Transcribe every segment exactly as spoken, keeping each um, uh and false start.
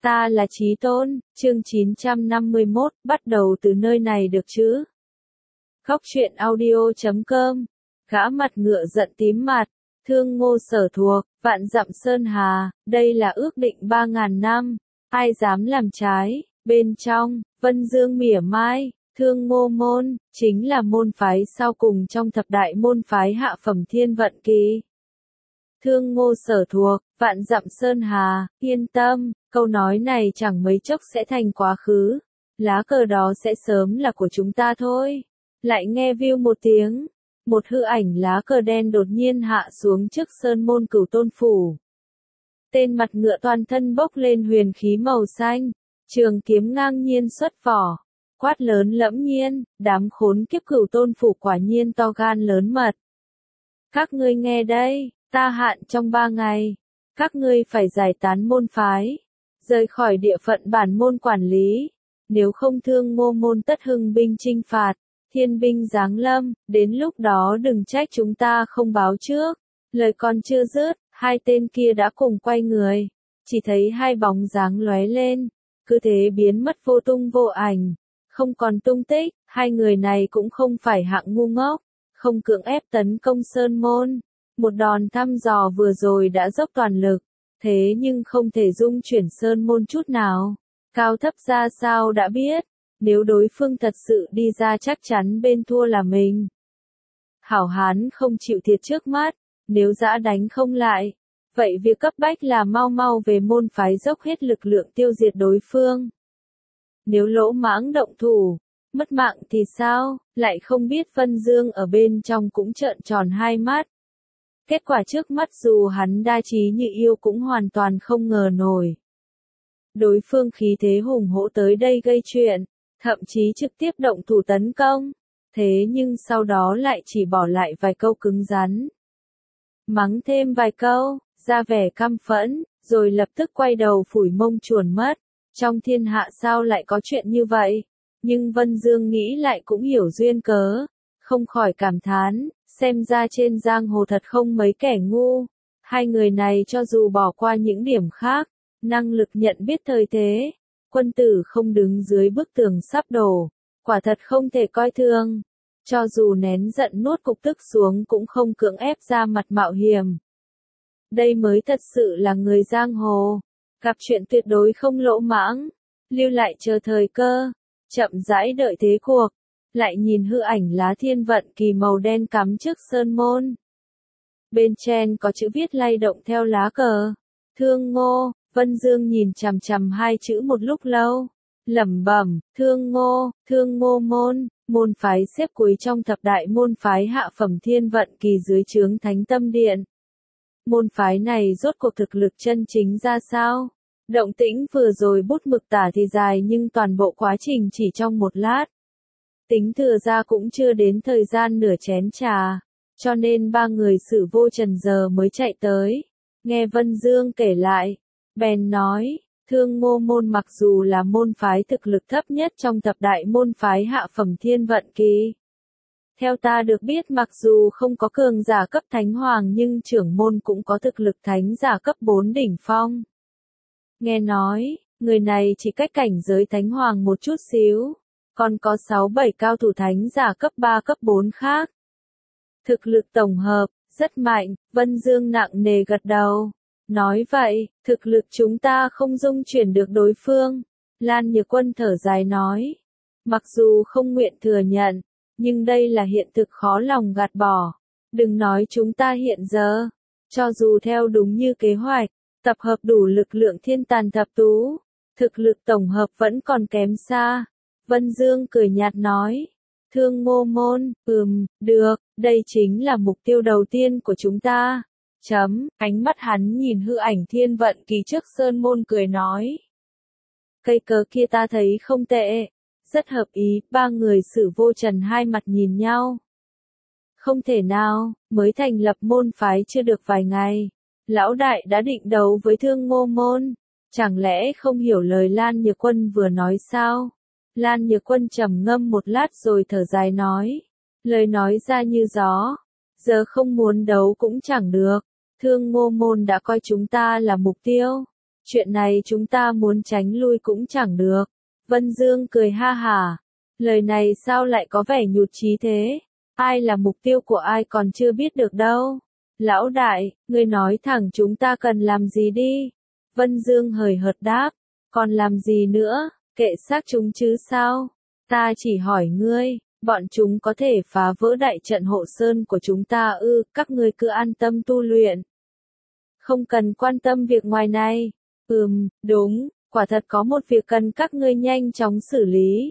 Ta là Chí Tôn, chương chín trăm năm mươi mốt, bắt đầu từ nơi này được chứ? Góc truyện audio chấm com, gã mặt ngựa giận tím mặt, thương Ngô Sở thuộc, vạn dặm sơn hà, đây là ước định ba ngàn năm, ai dám làm trái, bên trong, Vân Dương mỉa mai, thương Ngô môn, chính là môn phái sau cùng trong thập đại môn phái hạ phẩm thiên vận kỳ. Thương Ngô Sở thuộc, vạn dặm sơn hà, yên tâm, câu nói này chẳng mấy chốc sẽ thành quá khứ, lá cờ đó sẽ sớm là của chúng ta thôi. Lại nghe view một tiếng, một hư ảnh lá cờ đen đột nhiên hạ xuống trước sơn môn Cửu Tôn phủ. Tên mặt ngựa toàn thân bốc lên huyền khí màu xanh, trường kiếm ngang nhiên xuất vỏ, quát lớn lẫm nhiên, đám khốn kiếp Cửu Tôn phủ quả nhiên to gan lớn mật. Các ngươi nghe đây, ta hạn trong ba ngày, các ngươi phải giải tán môn phái, rời khỏi địa phận bản môn quản lý, nếu không Thương Ngô môn tất hưng binh chinh phạt, thiên binh giáng lâm, đến lúc đó đừng trách chúng ta không báo trước. Lời còn chưa dứt, hai tên kia đã cùng quay người, chỉ thấy hai bóng dáng lóe lên, cứ thế biến mất vô tung vô ảnh, không còn tung tích. Hai người này cũng không phải hạng ngu ngốc, không cưỡng ép tấn công sơn môn. Một đòn thăm dò vừa rồi đã dốc toàn lực, thế nhưng không thể dung chuyển sơn môn chút nào. Cao thấp ra sao đã biết, nếu đối phương thật sự đi ra chắc chắn bên thua là mình. Hảo hán không chịu thiệt trước mắt, nếu dã đánh không lại, vậy việc cấp bách là mau mau về môn phái dốc hết lực lượng tiêu diệt đối phương. Nếu lỗ mãng động thủ, mất mạng thì sao, lại không biết Vân Dương ở bên trong cũng trợn tròn hai mắt. Kết quả trước mắt dù hắn đa trí như yêu cũng hoàn toàn không ngờ nổi. Đối phương khí thế hùng hổ tới đây gây chuyện, thậm chí trực tiếp động thủ tấn công, thế nhưng sau đó lại chỉ bỏ lại vài câu cứng rắn. Mắng thêm vài câu, ra vẻ căm phẫn, rồi lập tức quay đầu phủi mông chuồn mất. Trong thiên hạ sao lại có chuyện như vậy? Nhưng Vân Dương nghĩ lại cũng hiểu duyên cớ, không khỏi cảm thán, xem ra trên giang hồ thật không mấy kẻ ngu. Hai người này cho dù bỏ qua những điểm khác, năng lực nhận biết thời thế, quân tử không đứng dưới bức tường sắp đổ, quả thật không thể coi thường. Cho dù nén giận nuốt cục tức xuống cũng không cưỡng ép ra mặt mạo hiểm. Đây mới thật sự là người giang hồ, gặp chuyện tuyệt đối không lỗ mãng, lưu lại chờ thời cơ, chậm rãi đợi thế cuộc. Lại nhìn hư ảnh lá thiên vận kỳ màu đen cắm trước sơn môn. Bên trên có chữ viết lay động theo lá cờ. Thương Ngô. Vân Dương nhìn chằm chằm hai chữ một lúc lâu, lẩm bẩm, Thương Ngô, Thương Ngô môn, môn phái xếp cuối trong thập đại môn phái hạ phẩm thiên vận kỳ dưới trướng Thánh Tâm Điện. Môn phái này rốt cuộc thực lực chân chính ra sao? Động tĩnh vừa rồi bút mực tả thì dài nhưng toàn bộ quá trình chỉ trong một lát. Tính thừa ra cũng chưa đến thời gian nửa chén trà, cho nên ba người Sử Vô Trần giờ mới chạy tới. Nghe Vân Dương kể lại, bèn nói, Thương Ngô môn mặc dù là môn phái thực lực thấp nhất trong thập đại môn phái hạ phẩm thiên vận kỳ. Theo ta được biết mặc dù không có cường giả cấp thánh hoàng nhưng trưởng môn cũng có thực lực thánh giả cấp bốn đỉnh phong. Nghe nói, người này chỉ cách cảnh giới thánh hoàng một chút xíu, còn có sáu bảy cao thủ thánh giả cấp ba cấp bốn khác. Thực lực tổng hợp, rất mạnh, Vân Dương nặng nề gật đầu. Nói vậy, thực lực chúng ta không dung chuyển được đối phương. Lan Nhược Quân thở dài nói. Mặc dù không nguyện thừa nhận, nhưng đây là hiện thực khó lòng gạt bỏ. Đừng nói chúng ta hiện giờ, cho dù theo đúng như kế hoạch, tập hợp đủ lực lượng thiên tàn thập tú, thực lực tổng hợp vẫn còn kém xa. Vân Dương cười nhạt nói. Thương Ngô môn, ừm, được, đây chính là mục tiêu đầu tiên của chúng ta. Chấm, ánh mắt hắn nhìn hư ảnh thiên vận kỳ trước sơn môn cười nói. Cây cớ kia ta thấy không tệ, rất hợp ý, ba người Sử Vô Trần hai mặt nhìn nhau. Không thể nào, mới thành lập môn phái chưa được vài ngày, lão đại đã định đấu với Thương Ngô môn, chẳng lẽ không hiểu lời Lan Nhược Quân vừa nói sao? Lan Nhược Quân trầm ngâm một lát rồi thở dài nói, lời nói ra như gió, giờ không muốn đấu cũng chẳng được. Thương Ngô môn đã coi chúng ta là mục tiêu, Chuyện này chúng ta muốn tránh lui cũng chẳng được. Vân Dương cười ha hả. Lời này sao lại có vẻ nhụt chí thế? Ai là mục tiêu của ai còn chưa biết được đâu. Lão đại, ngươi nói thẳng chúng ta cần làm gì đi. Vân Dương hời hợt đáp. Còn làm gì nữa, kệ xác chúng chứ sao? Ta chỉ hỏi ngươi, bọn chúng có thể phá vỡ đại trận hộ sơn của chúng ta ư, các ngươi cứ an tâm tu luyện. Không cần quan tâm việc ngoài này. Ừm, đúng, quả thật có một việc cần các ngươi nhanh chóng xử lý.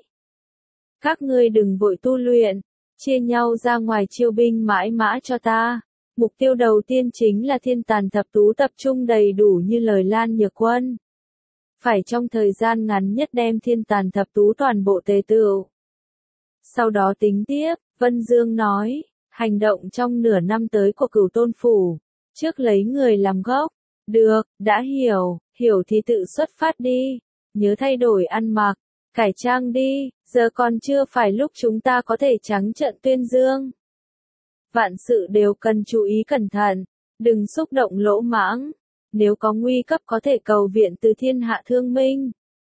Các ngươi đừng vội tu luyện, chia nhau ra ngoài chiêu binh mãi mã cho ta. Mục tiêu đầu tiên chính là thiên tàn thập tú tập trung đầy đủ như lời Lan Nhược Quân. Phải trong thời gian ngắn nhất đem thiên tàn thập tú toàn bộ tề tựu. Sau đó tính tiếp, Vân Dương nói, hành động trong nửa năm tới của Cửu Tôn Phủ, trước lấy người làm gốc. Được, đã hiểu, hiểu thì tự xuất phát đi, nhớ thay đổi ăn mặc, cải trang đi, giờ còn chưa phải lúc chúng ta có thể trắng trợn tuyên dương. Vạn sự đều cần chú ý cẩn thận, đừng xúc động lỗ mãng, nếu có nguy cấp có thể cầu viện từ thiên hạ thương minh.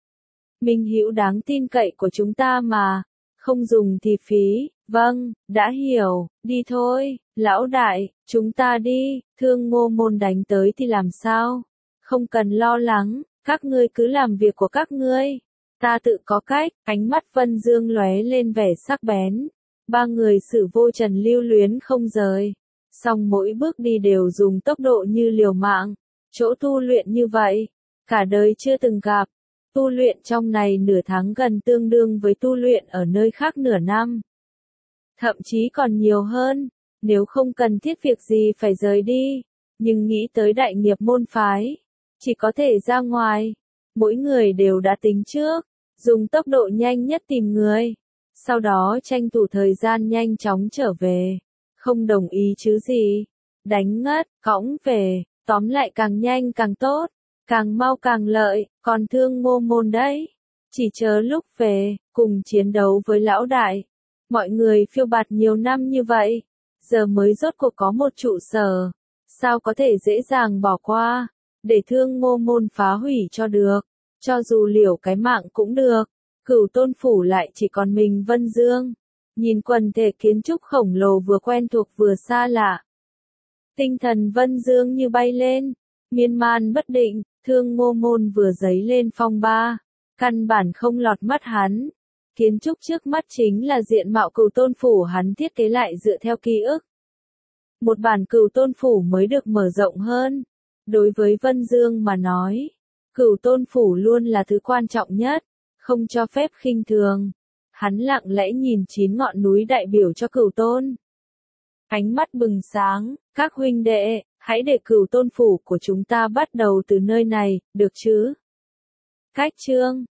Minh hữu đáng tin cậy của chúng ta mà, không dùng thì phí. Vâng, đã hiểu, đi thôi, lão đại, chúng ta đi. Thương Ngô Môn đánh tới thì làm sao? Không cần lo lắng, các ngươi cứ làm việc của các ngươi. Ta tự có cách. Ánh mắt Vân Dương lóe lên vẻ sắc bén. Ba người Sử Vô Trần lưu luyến không rời. Song mỗi bước đi đều dùng tốc độ như liều mạng. Chỗ tu luyện như vậy, cả đời chưa từng gặp. Tu luyện trong này nửa tháng gần tương đương với tu luyện ở nơi khác nửa năm. Thậm chí còn nhiều hơn, nếu không cần thiết việc gì phải rời đi, nhưng nghĩ tới đại nghiệp môn phái, chỉ có thể ra ngoài. Mỗi người đều đã tính trước, dùng tốc độ nhanh nhất tìm người, sau đó tranh thủ thời gian nhanh chóng trở về. Không đồng ý chứ gì, đánh ngất, cõng về, tóm lại càng nhanh càng tốt, càng mau càng lợi. Còn Thương Ngô Môn đấy, chỉ chờ lúc về, cùng chiến đấu với lão đại. Mọi người phiêu bạt nhiều năm như vậy, giờ mới rốt cuộc có một trụ sở, sao có thể dễ dàng bỏ qua, để Thương Ngô Môn phá hủy cho được, cho dù liều cái mạng cũng được. Cửu Tôn Phủ lại chỉ còn mình Vân Dương, nhìn quần thể kiến trúc khổng lồ vừa quen thuộc vừa xa lạ. Tinh thần Vân Dương như bay lên, miên man bất định. Thương Ngô Môn vừa dấy lên phong ba, căn bản không lọt mắt hắn. Kiến trúc trước mắt chính là diện mạo Cửu Tôn Phủ hắn thiết kế lại dựa theo ký ức. Một bản Cửu Tôn Phủ mới được mở rộng hơn. Đối với Vân Dương mà nói, Cửu Tôn Phủ luôn là thứ quan trọng nhất, không cho phép khinh thường. Hắn lặng lẽ nhìn chín ngọn núi đại biểu cho Cửu Tôn. Ánh mắt bừng sáng, các huynh đệ, hãy để Cửu Tôn Phủ của chúng ta bắt đầu từ nơi này, được chứ? Cách chương